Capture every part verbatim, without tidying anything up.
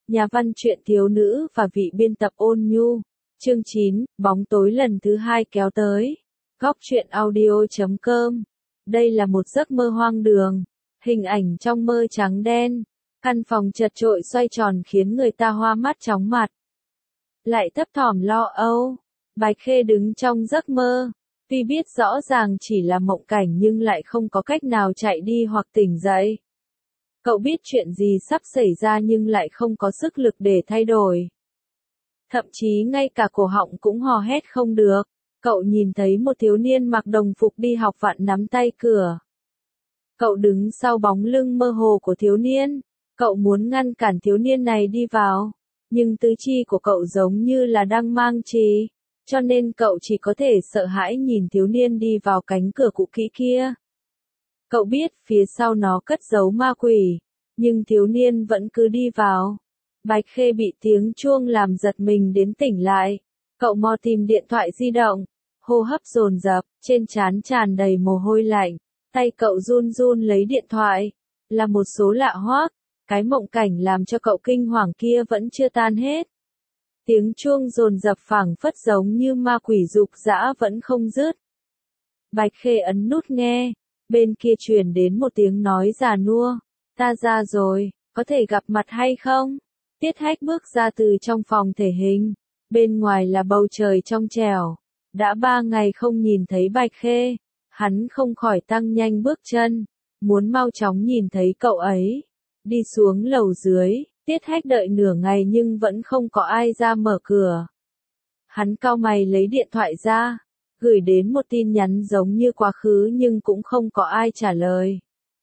Nhà văn truyện thiếu nữ và vị biên tập ôn nhu. Chương chín, bóng tối lần thứ hai kéo tới. Góc truyện audio chấm com. Đây là một giấc mơ hoang đường. Hình ảnh trong mơ trắng đen. Căn phòng chật chội xoay tròn khiến người ta hoa mắt chóng mặt. Lại thấp thỏm lo âu. Bạch Khê đứng trong giấc mơ. Tuy biết rõ ràng chỉ là mộng cảnh nhưng lại không có cách nào chạy đi hoặc tỉnh dậy. Cậu biết chuyện gì sắp xảy ra nhưng lại không có sức lực để thay đổi. Thậm chí ngay cả cổ họng cũng hò hét không được. Cậu nhìn thấy một thiếu niên mặc đồng phục đi học vặn nắm tay cửa. Cậu đứng sau bóng lưng mơ hồ của thiếu niên. Cậu muốn ngăn cản thiếu niên này đi vào. Nhưng tứ chi của cậu giống như là đang mang trì. Cho nên cậu chỉ có thể sợ hãi nhìn thiếu niên đi vào cánh cửa cũ kỹ kia. Cậu biết phía sau nó cất giấu ma quỷ, nhưng thiếu niên vẫn cứ đi vào. Bạch Khê bị tiếng chuông làm giật mình đến tỉnh lại. Cậu mò tìm điện thoại di động, hô hấp dồn dập, trên trán tràn đầy mồ hôi lạnh. Tay cậu run run lấy điện thoại, là một số lạ hoắc. Cái mộng cảnh làm cho cậu kinh hoàng kia vẫn chưa tan hết. Tiếng chuông dồn dập phảng phất giống như ma quỷ dục dã vẫn không dứt. Bạch Khê ấn nút nghe. Bên kia truyền đến một tiếng nói già nua. Ta ra rồi, có thể gặp mặt hay không? Tiết Hách bước ra từ trong phòng thể hình. Bên ngoài là bầu trời trong trẻo. Đã ba ngày không nhìn thấy Bạch Khê. Hắn không khỏi tăng nhanh bước chân. Muốn mau chóng nhìn thấy cậu ấy. Đi xuống lầu dưới, Tiết Hách đợi nửa ngày nhưng vẫn không có ai ra mở cửa. Hắn cau mày lấy điện thoại ra. Gửi đến một tin nhắn giống như quá khứ nhưng cũng không có ai trả lời.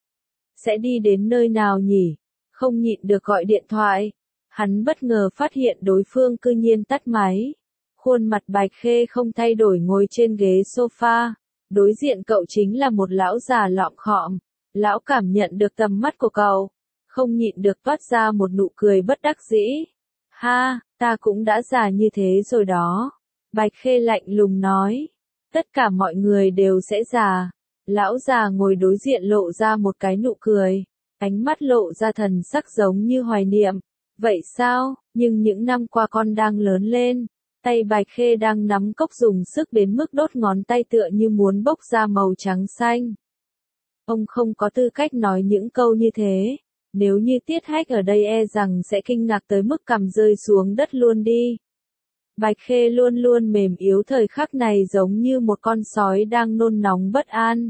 Sẽ đi đến nơi nào nhỉ? Không nhịn được gọi điện thoại. Hắn bất ngờ phát hiện đối phương cư nhiên tắt máy. Khuôn mặt Bạch Khê không thay đổi ngồi trên ghế sofa. Đối diện cậu chính là một lão già lọm khọm. Lão cảm nhận được tầm mắt của cậu. Không nhịn được toát ra một nụ cười bất đắc dĩ. Ha, ta cũng đã già như thế rồi đó. Bạch Khê lạnh lùng nói. Tất cả mọi người đều sẽ già. Lão già ngồi đối diện lộ ra một cái nụ cười. Ánh mắt lộ ra thần sắc giống như hoài niệm. Vậy sao, nhưng những năm qua con đang lớn lên. Tay Bạch Khê đang nắm cốc dùng sức đến mức đốt ngón tay tựa như muốn bốc ra màu trắng xanh. Ông không có tư cách nói những câu như thế. Nếu như Tiết Hách ở đây e rằng sẽ kinh ngạc tới mức cằm rơi xuống đất luôn đi. Bạch Khê luôn luôn mềm yếu thời khắc này giống như một con sói đang nôn nóng bất an.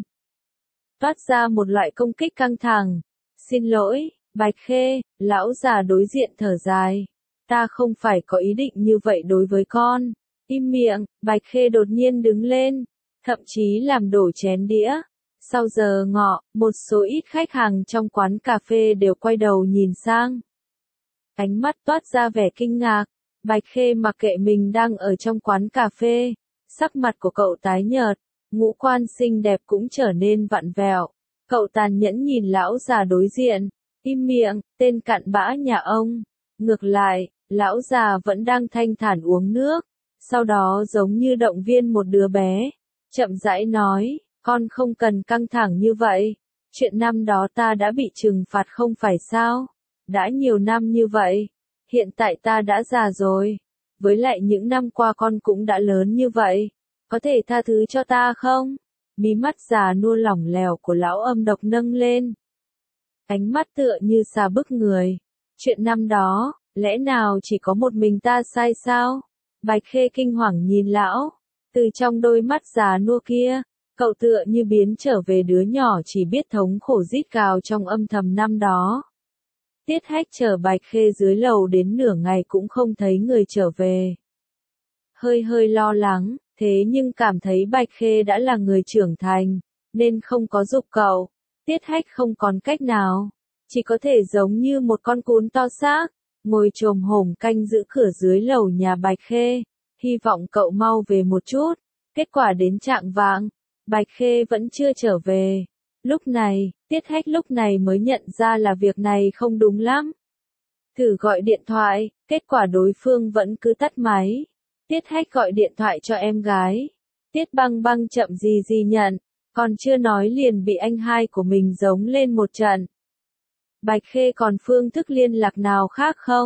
Toát ra một loại công kích căng thẳng. Xin lỗi, Bạch Khê, lão già đối diện thở dài. Ta không phải có ý định như vậy đối với con. Im miệng, Bạch Khê đột nhiên đứng lên. Thậm chí làm đổ chén đĩa. Sau giờ ngọ, một số ít khách hàng trong quán cà phê đều quay đầu nhìn sang. Ánh mắt toát ra vẻ kinh ngạc. Bạch Khê mặc kệ mình đang ở trong quán cà phê. Sắc mặt của cậu tái nhợt. Ngũ quan xinh đẹp cũng trở nên vặn vẹo. Cậu tàn nhẫn nhìn lão già đối diện. Im miệng, tên cặn bã nhà ông. Ngược lại, lão già vẫn đang thanh thản uống nước. Sau đó giống như động viên một đứa bé. Chậm rãi nói. Con không cần căng thẳng như vậy. Chuyện năm đó ta đã bị trừng phạt không phải sao? Đã nhiều năm như vậy. Hiện tại ta đã già rồi. Với lại những năm qua con cũng đã lớn như vậy. Có thể tha thứ cho ta không? Mí mắt già nua lỏng lẻo của lão âm độc nâng lên. Ánh mắt tựa như xà bức người. Chuyện năm đó, lẽ nào chỉ có một mình ta sai sao? Bạch Khê kinh hoàng nhìn lão. Từ trong đôi mắt già nua kia. Cậu tựa như biến trở về đứa nhỏ chỉ biết thống khổ rít gào trong âm thầm năm đó. Tiết Hách chờ Bạch Khê dưới lầu đến nửa ngày cũng không thấy người trở về. Hơi hơi lo lắng, thế nhưng cảm thấy Bạch Khê đã là người trưởng thành, nên không có giục cậu. Tiết Hách không còn cách nào, chỉ có thể giống như một con cún to xác, ngồi chồm hổm canh giữ cửa dưới lầu nhà Bạch Khê, hy vọng cậu mau về một chút. Kết quả đến chạng vạng, Bạch Khê vẫn chưa trở về. Lúc này, Tiết Hách lúc này mới nhận ra là việc này không đúng lắm. Thử gọi điện thoại, kết quả đối phương vẫn cứ tắt máy. Tiết Hách gọi điện thoại cho em gái. Tiết Băng Băng chậm gì gì nhận, còn chưa nói liền bị anh hai của mình giống lên một trận. Bạch Khê còn phương thức liên lạc nào khác không?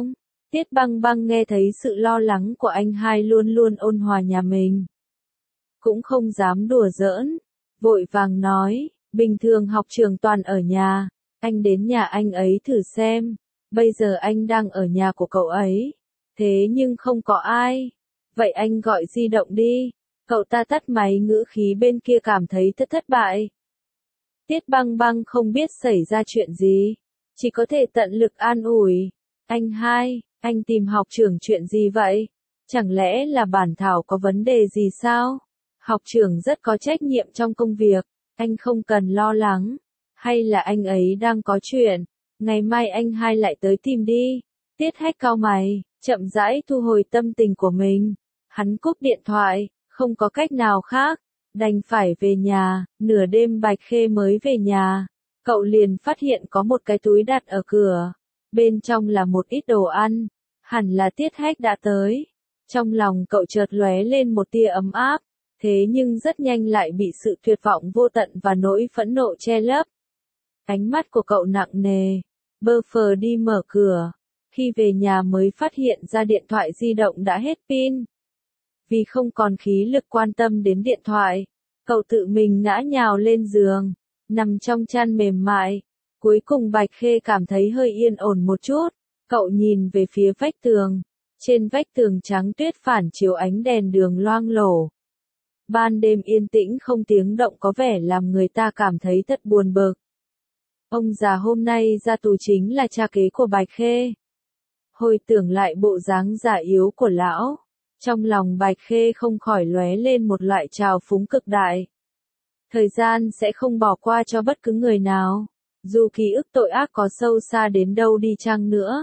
Tiết Băng Băng nghe thấy sự lo lắng của anh hai luôn luôn ôn hòa nhà mình. Cũng không dám đùa giỡn, vội vàng nói, bình thường học trường toàn ở nhà, anh đến nhà anh ấy thử xem, bây giờ anh đang ở nhà của cậu ấy, thế nhưng không có ai, vậy anh gọi di động đi, cậu ta tắt máy ngữ khí bên kia cảm thấy thất thất bại. Tiết Băng Băng không biết xảy ra chuyện gì, chỉ có thể tận lực an ủi, anh hai, anh tìm học trưởng chuyện gì vậy? Chẳng lẽ là bản thảo có vấn đề gì sao? Học trưởng rất có trách nhiệm trong công việc, anh không cần lo lắng. Hay là anh ấy đang có chuyện, ngày mai anh hai lại tới tìm đi. Tiết Hách cau mày, chậm rãi thu hồi tâm tình của mình. Hắn cúp điện thoại, không có cách nào khác, đành phải về nhà. Nửa đêm Bạch Khê mới về nhà, cậu liền phát hiện có một cái túi đặt ở cửa. Bên trong là một ít đồ ăn, hẳn là Tiết Hách đã tới. Trong lòng cậu chợt lóe lên một tia ấm áp, thế nhưng rất nhanh lại bị sự tuyệt vọng vô tận và nỗi phẫn nộ che lấp. Ánh mắt của cậu nặng nề, bơ phờ đi mở cửa, khi về nhà mới phát hiện ra điện thoại di động đã hết pin. Vì không còn khí lực quan tâm đến điện thoại, cậu tự mình ngã nhào lên giường, nằm trong chăn mềm mại. Cuối cùng Bạch Khê cảm thấy hơi yên ổn một chút, cậu nhìn về phía vách tường, trên vách tường trắng tuyết phản chiếu ánh đèn đường loang lổ. Ban đêm yên tĩnh không tiếng động có vẻ làm người ta cảm thấy thật buồn bực. Ông già hôm nay ra tù chính là cha kế của Bạch Khê. Hồi tưởng lại bộ dáng già yếu của lão, trong lòng Bạch Khê không khỏi lóe lên một loại trào phúng cực đại. Thời gian sẽ không bỏ qua cho bất cứ người nào, dù ký ức tội ác có sâu xa đến đâu đi chăng nữa.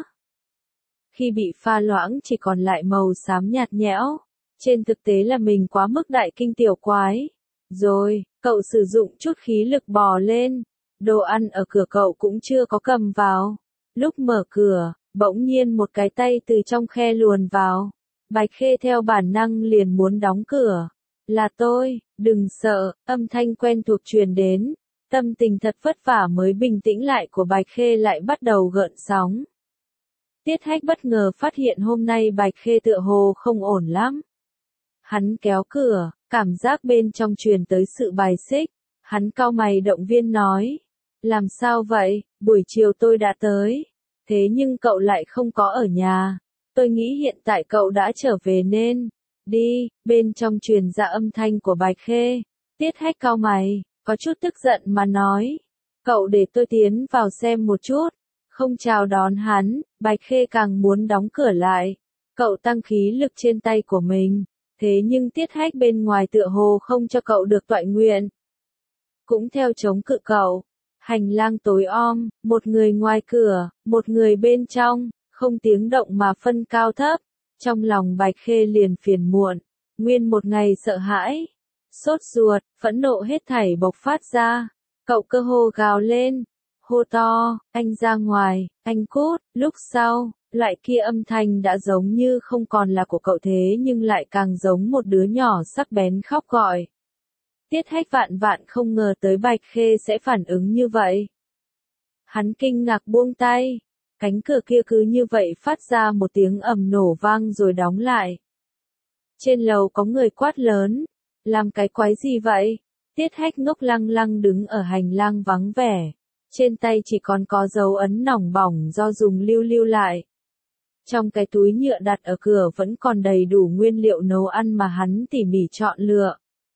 Khi bị pha loãng chỉ còn lại màu xám nhạt nhẽo, trên thực tế là mình quá mức đại kinh tiểu quái. Rồi, cậu sử dụng chút khí lực bò lên, đồ ăn ở cửa cậu cũng chưa có cầm vào. Lúc mở cửa, bỗng nhiên một cái tay từ trong khe luồn vào. Bạch Khê theo bản năng liền muốn đóng cửa. Là tôi, đừng sợ, âm thanh quen thuộc truyền đến. Tâm tình thật vất vả mới bình tĩnh lại của Bạch Khê lại bắt đầu gợn sóng. Tiết Hách bất ngờ phát hiện hôm nay Bạch Khê tựa hồ không ổn lắm. Hắn kéo cửa, cảm giác bên trong truyền tới sự bài xích. Hắn cau mày động viên nói. Làm sao vậy, buổi chiều tôi đã tới. Thế nhưng cậu lại không có ở nhà. Tôi nghĩ hiện tại cậu đã trở về nên. Đi, bên trong truyền ra âm thanh của Bạch Khê. Tiết Hách cau mày, có chút tức giận mà nói. Cậu để tôi tiến vào xem một chút. Không chào đón hắn, Bạch Khê càng muốn đóng cửa lại. Cậu tăng khí lực trên tay của mình. Thế nhưng Tiết Hách bên ngoài tựa hồ không cho cậu được toại nguyện. Cũng theo chống cự cậu. Hành lang tối om, một người ngoài cửa, một người bên trong, không tiếng động mà phân cao thấp. Trong lòng Bạch Khê liền phiền muộn, nguyên một ngày sợ hãi, sốt ruột, phẫn nộ hết thảy bộc phát ra. Cậu cơ hồ gào lên, hô to, anh ra ngoài, anh cút. Lúc sau, lại kia âm thanh đã giống như không còn là của cậu thế nhưng lại càng giống một đứa nhỏ sắc bén khóc gọi. Tiết Hách vạn vạn không ngờ tới Bạch Khê sẽ phản ứng như vậy. Hắn kinh ngạc buông tay, cánh cửa kia cứ như vậy phát ra một tiếng ầm nổ vang rồi đóng lại. Trên lầu có người quát lớn, làm cái quái gì vậy? Tiết Hách ngốc lăng lăng đứng ở hành lang vắng vẻ, trên tay chỉ còn có dấu ấn nỏng bỏng do dùng lưu lưu lại. Trong cái túi nhựa đặt ở cửa vẫn còn đầy đủ nguyên liệu nấu ăn mà hắn tỉ mỉ chọn lựa.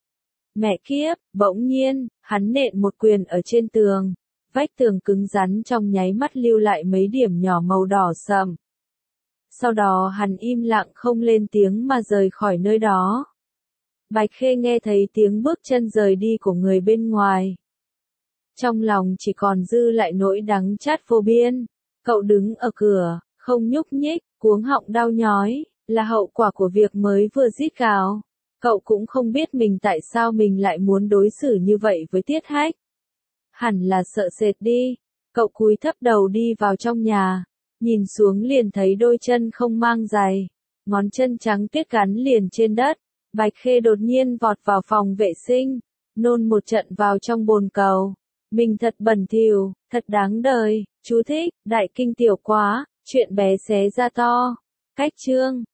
Mẹ kiếp, bỗng nhiên, hắn nện một quyền ở trên tường. Vách tường cứng rắn trong nháy mắt lưu lại mấy điểm nhỏ màu đỏ sậm. Sau đó hắn im lặng không lên tiếng mà rời khỏi nơi đó. Bạch Khê nghe thấy tiếng bước chân rời đi của người bên ngoài. Trong lòng chỉ còn dư lại nỗi đắng chát vô biên. Cậu đứng ở cửa, không nhúc nhích, cuống họng đau nhói, là hậu quả của việc mới vừa rít gào. Cậu cũng không biết mình tại sao mình lại muốn đối xử như vậy với Tiết Hách. Hẳn là sợ sệt đi. Cậu cúi thấp đầu đi vào trong nhà, nhìn xuống liền thấy đôi chân không mang giày, ngón chân trắng tuyết gắn liền trên đất. Bạch Khê đột nhiên vọt vào phòng vệ sinh, nôn một trận vào trong bồn cầu. Mình thật bẩn thỉu, thật đáng đời. Chú thích, đại kinh tiểu quá, Chuyện bé xé ra to. Cách chương